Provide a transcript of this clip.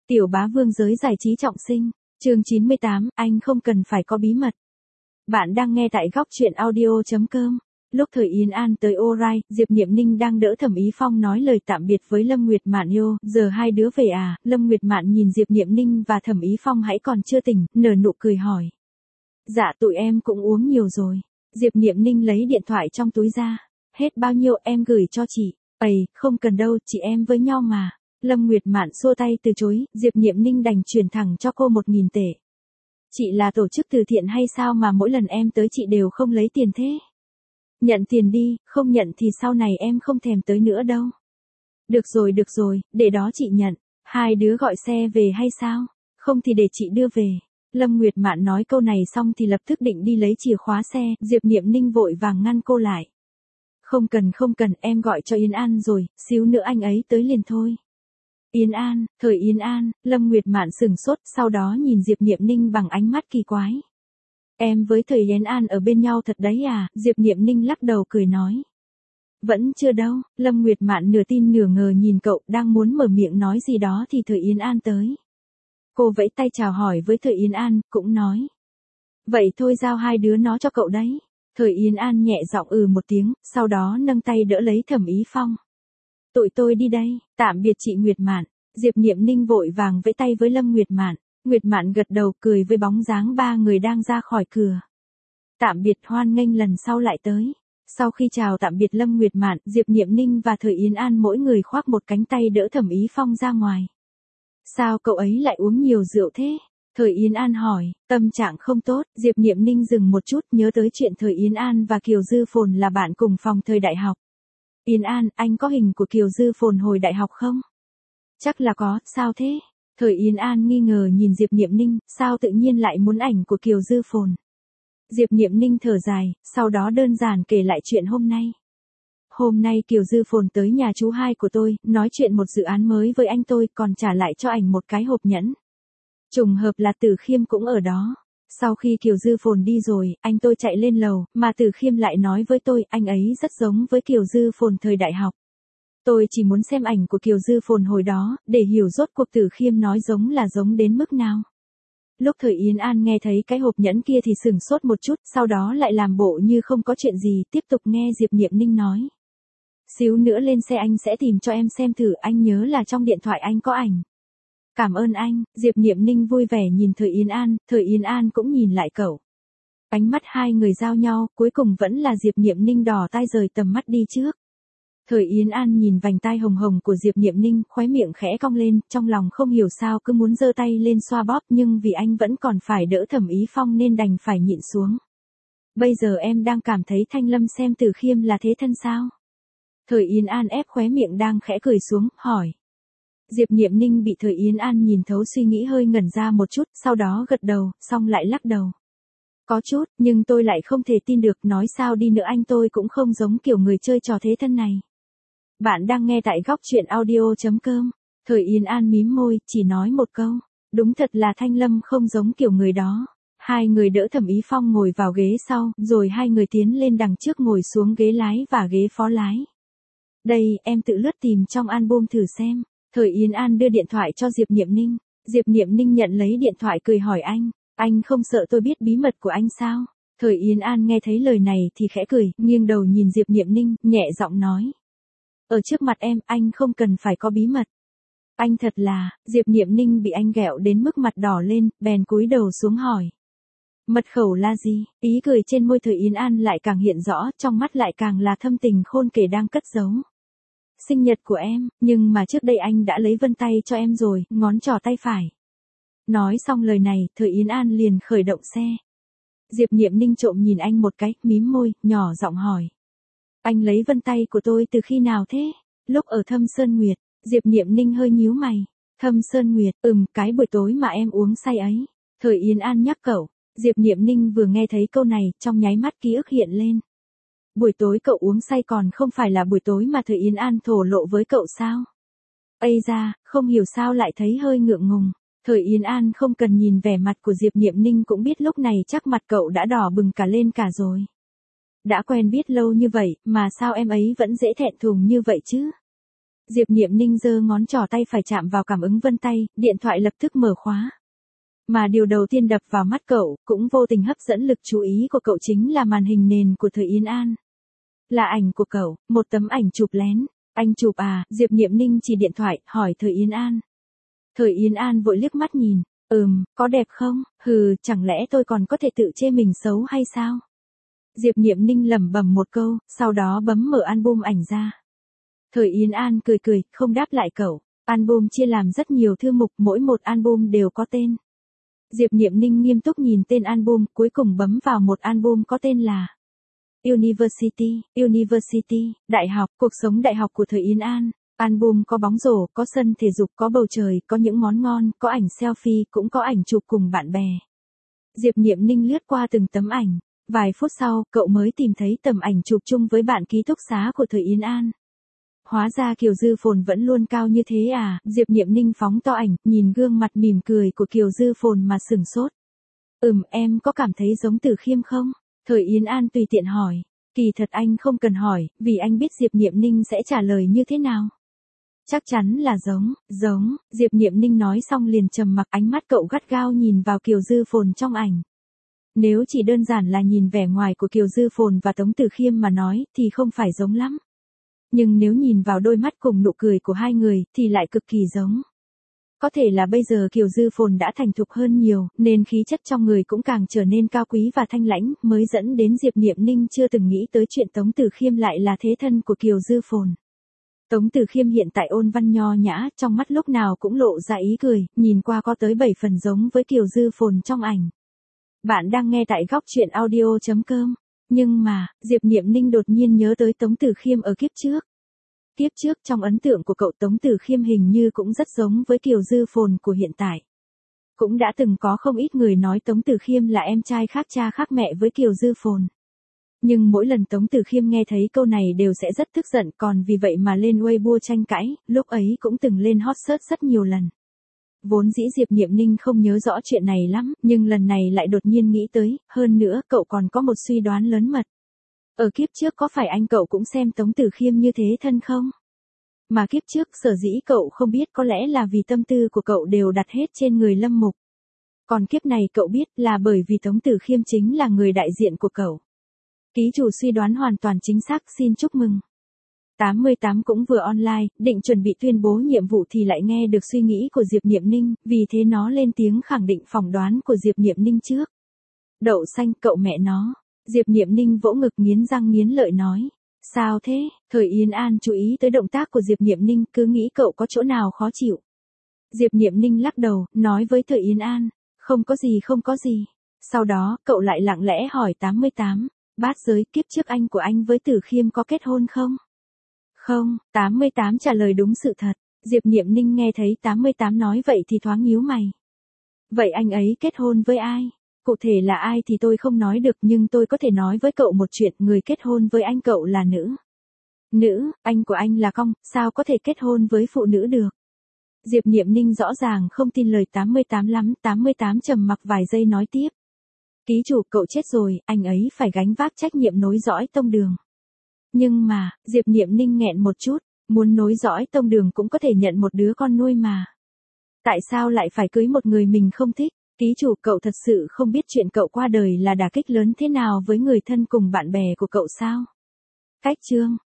Tiểu bá vương giới giải trí trọng sinh, chương 98, anh không cần phải có bí mật. Bạn đang nghe tại góc truyện audio.com. Lúc Thời Yến An tới Orai, Diệp Niệm Ninh đang đỡ Thẩm Ý Phong nói lời tạm biệt với Lâm Nguyệt Mạn yêu, giờ hai đứa về à? Lâm Nguyệt Mạn nhìn Diệp Niệm Ninh và Thẩm Ý Phong hãy còn chưa tỉnh, nở nụ cười hỏi. Dạ tụi em cũng uống nhiều rồi. Diệp Niệm Ninh lấy điện thoại trong túi ra. Hết bao nhiêu em gửi cho chị. Không cần đâu, chị em với nhau mà. Lâm Nguyệt Mạn xua tay từ chối, Diệp Niệm Ninh đành chuyển thẳng cho cô 1.000 tệ. Chị là tổ chức từ thiện hay sao mà mỗi lần em tới chị đều không lấy tiền thế? Nhận tiền đi, không nhận thì sau này em không thèm tới nữa đâu. Được rồi, để đó chị nhận. Hai đứa gọi xe về hay sao? Không thì để chị đưa về. Lâm Nguyệt Mạn nói câu này xong thì lập tức định đi lấy chìa khóa xe, Diệp Niệm Ninh vội vàng ngăn cô lại. Không cần, em gọi cho Yến An rồi, xíu nữa anh ấy tới liền thôi. Yến An, Thời Yến An, Lâm Nguyệt Mạn sửng sốt, sau đó nhìn Diệp Niệm Ninh bằng ánh mắt kỳ quái. Em với Thời Yến An ở bên nhau thật đấy à? Diệp Niệm Ninh lắc đầu cười nói. Vẫn chưa đâu, Lâm Nguyệt Mạn nửa tin nửa ngờ nhìn cậu, đang muốn mở miệng nói gì đó thì Thời Yến An tới. Cô vẫy tay chào hỏi với Thời Yến An, cũng nói. Vậy thôi giao hai đứa nó cho cậu đấy. Thời Yến An nhẹ giọng một tiếng, sau đó nâng tay đỡ lấy Thẩm Ý Phong. Tụi tôi đi đây, tạm biệt chị Nguyệt Mạn. Diệp Niệm Ninh vội vàng vẫy tay với Lâm Nguyệt Mạn. Nguyệt Mạn gật đầu cười với bóng dáng ba người đang ra khỏi cửa. Tạm biệt, hoan nghênh lần sau lại tới. Sau khi chào tạm biệt Lâm Nguyệt Mạn, Diệp Niệm Ninh và Thời Yến An mỗi người khoác một cánh tay đỡ Thẩm Ý Phong ra ngoài. Sao cậu ấy lại uống nhiều rượu thế? Thời Yến An hỏi, tâm trạng không tốt, Diệp Niệm Ninh dừng một chút nhớ tới chuyện Thời Yến An và Kiều Dư Phồn là bạn cùng phòng thời đại học. Yến An, anh có hình của Kiều Dư Phồn hồi đại học không? Chắc là có, sao thế? Thời Yến An nghi ngờ nhìn Diệp Niệm Ninh, sao tự nhiên lại muốn ảnh của Kiều Dư Phồn? Diệp Niệm Ninh thở dài, sau đó đơn giản kể lại chuyện hôm nay. Hôm nay Kiều Dư Phồn tới nhà chú hai của tôi, nói chuyện một dự án mới với anh tôi, còn trả lại cho ảnh một cái hộp nhẫn. Trùng hợp là Tử Khiêm cũng ở đó. Sau khi Kiều Dư Phồn đi rồi, anh tôi chạy lên lầu, mà Tử Khiêm lại nói với tôi, anh ấy rất giống với Kiều Dư Phồn thời đại học. Tôi chỉ muốn xem ảnh của Kiều Dư Phồn hồi đó, để hiểu rốt cuộc Tử Khiêm nói giống là giống đến mức nào. Lúc Thời Yến An nghe thấy cái hộp nhẫn kia thì sửng sốt một chút, sau đó lại làm bộ như không có chuyện gì, tiếp tục nghe Diệp Niệm Ninh nói. Xíu nữa lên xe anh sẽ tìm cho em xem thử, anh nhớ là trong điện thoại anh có ảnh. Cảm ơn anh, Diệp Niệm Ninh vui vẻ nhìn Thời Yến An cũng nhìn lại cậu. Ánh mắt hai người giao nhau, cuối cùng vẫn là Diệp Niệm Ninh đỏ tai rời tầm mắt đi trước. Thời Yến An nhìn vành tai hồng hồng của Diệp Niệm Ninh, khóe miệng khẽ cong lên, trong lòng không hiểu sao cứ muốn giơ tay lên xoa bóp nhưng vì anh vẫn còn phải đỡ Thẩm Ý Phong nên đành phải nhịn xuống. Bây giờ em đang cảm thấy Thanh Lâm xem Tử Khiêm là thế thân sao? Thời Yến An ép khóe miệng đang khẽ cười xuống, hỏi. Diệp Niệm Ninh bị Thời Yến An nhìn thấu suy nghĩ hơi ngẩn ra một chút, sau đó gật đầu, xong lại lắc đầu. Có chút, nhưng tôi lại không thể tin được, nói sao đi nữa anh tôi cũng không giống kiểu người chơi trò thế thân này. Bạn đang nghe tại góc truyện audio.com. Thời Yến An mím môi, chỉ nói một câu. Đúng thật là Thanh Lâm không giống kiểu người đó. Hai người đỡ Thẩm Ý Phong ngồi vào ghế sau, rồi hai người tiến lên đằng trước ngồi xuống ghế lái và ghế phó lái. Đây, em tự lướt tìm trong album thử xem. Thời Yến An đưa điện thoại cho Diệp Niệm Ninh. Diệp Niệm Ninh nhận lấy điện thoại cười hỏi anh không sợ tôi biết bí mật của anh sao? Thời Yến An nghe thấy lời này thì khẽ cười, nghiêng đầu nhìn Diệp Niệm Ninh, nhẹ giọng nói. Ở trước mặt em, anh không cần phải có bí mật. Anh thật là, Diệp Niệm Ninh bị anh ghẹo đến mức mặt đỏ lên, bèn cúi đầu xuống hỏi. Mật khẩu là gì? Ý cười trên môi Thời Yến An lại càng hiện rõ, trong mắt lại càng là thâm tình khôn kể đang cất giấu. Sinh nhật của em, nhưng mà trước đây anh đã lấy vân tay cho em rồi, ngón trỏ tay phải. Nói xong lời này, Thời Yến An liền khởi động xe. Diệp Niệm Ninh trộm nhìn anh một cái, mím môi, nhỏ giọng hỏi. Anh lấy vân tay của tôi từ khi nào thế? Lúc ở Thâm Sơn Nguyệt, Diệp Niệm Ninh hơi nhíu mày. Thâm Sơn Nguyệt, cái buổi tối mà em uống say ấy. Thời Yến An nhắc cậu. Diệp Niệm Ninh vừa nghe thấy câu này, trong nháy mắt ký ức hiện lên. Buổi tối cậu uống say còn không phải là buổi tối mà Thời Yến An thổ lộ với cậu sao? Ây da, không hiểu sao lại thấy hơi ngượng ngùng. Thời Yến An không cần nhìn vẻ mặt của Diệp Niệm Ninh cũng biết lúc này chắc mặt cậu đã đỏ bừng cả lên cả rồi. Đã quen biết lâu như vậy, mà sao em ấy vẫn dễ thẹn thùng như vậy chứ? Diệp Niệm Ninh giơ ngón trỏ tay phải chạm vào cảm ứng vân tay, điện thoại lập tức mở khóa. Mà điều đầu tiên đập vào mắt cậu, cũng vô tình hấp dẫn lực chú ý của cậu chính là màn hình nền của Thời Yến An. Là ảnh của cậu, một tấm ảnh chụp lén. Anh chụp à? Diệp Niệm Ninh chỉ điện thoại, hỏi Thời Yến An. Thời Yến An vội liếc mắt nhìn. Có đẹp không? Chẳng lẽ tôi còn có thể tự chê mình xấu hay sao? Diệp Niệm Ninh lẩm bẩm một câu, sau đó bấm mở album ảnh ra. Thời Yến An cười, không đáp lại cậu. Album chia làm rất nhiều thư mục, mỗi một album đều có tên. Diệp Niệm Ninh nghiêm túc nhìn tên album, cuối cùng bấm vào một album có tên là University, đại học, cuộc sống đại học của Thời Yến An. Album có bóng rổ, có sân thể dục, có bầu trời, có những món ngon, có ảnh selfie, cũng có ảnh chụp cùng bạn bè. Diệp Niệm Ninh lướt qua từng tấm ảnh. Vài phút sau, cậu mới tìm thấy tấm ảnh chụp chung với bạn ký túc xá của Thời Yến An. Hóa ra Kiều Dư Phồn vẫn luôn cao như thế à? Diệp Niệm Ninh phóng to ảnh, nhìn gương mặt mỉm cười của Kiều Dư Phồn mà sửng sốt. Em có cảm thấy giống Từ Khiêm không? Thời Yến An tùy tiện hỏi. Kỳ thật anh không cần hỏi, vì anh biết Diệp Niệm Ninh sẽ trả lời như thế nào. Chắc chắn là giống, Diệp Niệm Ninh nói xong liền trầm mặc, ánh mắt cậu gắt gao nhìn vào Kiều Dư Phồn trong ảnh. Nếu chỉ đơn giản là nhìn vẻ ngoài của Kiều Dư Phồn và Tống Từ Khiêm mà nói, thì không phải giống lắm. Nhưng nếu nhìn vào đôi mắt cùng nụ cười của hai người, thì lại cực kỳ giống. Có thể là bây giờ Kiều Dư Phồn đã thành thục hơn nhiều, nên khí chất trong người cũng càng trở nên cao quý và thanh lãnh, mới dẫn đến Diệp Niệm Ninh chưa từng nghĩ tới chuyện Tống Từ Khiêm lại là thế thân của Kiều Dư Phồn. Tống Từ Khiêm hiện tại ôn văn nho nhã, trong mắt lúc nào cũng lộ ra ý cười, nhìn qua có tới 7 phần giống với Kiều Dư Phồn trong ảnh. Bạn đang nghe tại góc truyện audio.com. Nhưng mà, Diệp Niệm Ninh đột nhiên nhớ tới Tống Từ Khiêm ở kiếp trước. Kiếp trước trong ấn tượng của cậu Tống Từ Khiêm hình như cũng rất giống với Kiều Dư Phồn của hiện tại. Cũng đã từng có không ít người nói Tống Từ Khiêm là em trai khác cha khác mẹ với Kiều Dư Phồn. Nhưng mỗi lần Tống Từ Khiêm nghe thấy câu này đều sẽ rất tức giận, còn vì vậy mà lên Weibo tranh cãi, lúc ấy cũng từng lên hot search rất nhiều lần. Vốn dĩ Diệp Niệm Ninh không nhớ rõ chuyện này lắm, nhưng lần này lại đột nhiên nghĩ tới, hơn nữa cậu còn có một suy đoán lớn mật. Ở kiếp trước có phải anh cậu cũng xem Tống Từ Khiêm như thế thân không? Mà kiếp trước sở dĩ cậu không biết có lẽ là vì tâm tư của cậu đều đặt hết trên người Lâm Mục. Còn kiếp này cậu biết là bởi vì Tống Từ Khiêm chính là người đại diện của cậu. Ký chủ suy đoán hoàn toàn chính xác, xin chúc mừng. 88 cũng vừa online, định chuẩn bị tuyên bố nhiệm vụ thì lại nghe được suy nghĩ của Diệp Niệm Ninh, vì thế nó lên tiếng khẳng định phỏng đoán của Diệp Niệm Ninh trước. Đậu xanh, cậu mẹ nó. Diệp Niệm Ninh vỗ ngực nghiến răng nghiến lợi nói. Sao thế? Thời Yến An chú ý tới động tác của Diệp Niệm Ninh, cứ nghĩ cậu có chỗ nào khó chịu. Diệp Niệm Ninh lắc đầu, nói với Thời Yến An. Không có gì. Sau đó, cậu lại lặng lẽ hỏi 88. Bát giới, kiếp trước anh của anh với Từ Khiêm có kết hôn không? Không, 88 trả lời đúng sự thật. Diệp Niệm Ninh nghe thấy 88 nói vậy thì thoáng nhíu mày. Vậy anh ấy kết hôn với ai? Cụ thể là ai thì tôi không nói được, nhưng tôi có thể nói với cậu một chuyện, người kết hôn với anh cậu là nữ. Nữ, anh của anh là cong, sao có thể kết hôn với phụ nữ được? Diệp Niệm Ninh rõ ràng không tin lời 88 lắm, 88 trầm mặc vài giây nói tiếp. Ký chủ, cậu chết rồi, anh ấy phải gánh vác trách nhiệm nối dõi tông đường. Nhưng mà, Diệp Niệm Ninh nghẹn một chút, muốn nối dõi tông đường cũng có thể nhận một đứa con nuôi mà. Tại sao lại phải cưới một người mình không thích? Ký chủ, cậu thật sự không biết chuyện cậu qua đời là đả kích lớn thế nào với người thân cùng bạn bè của cậu sao? Cách chương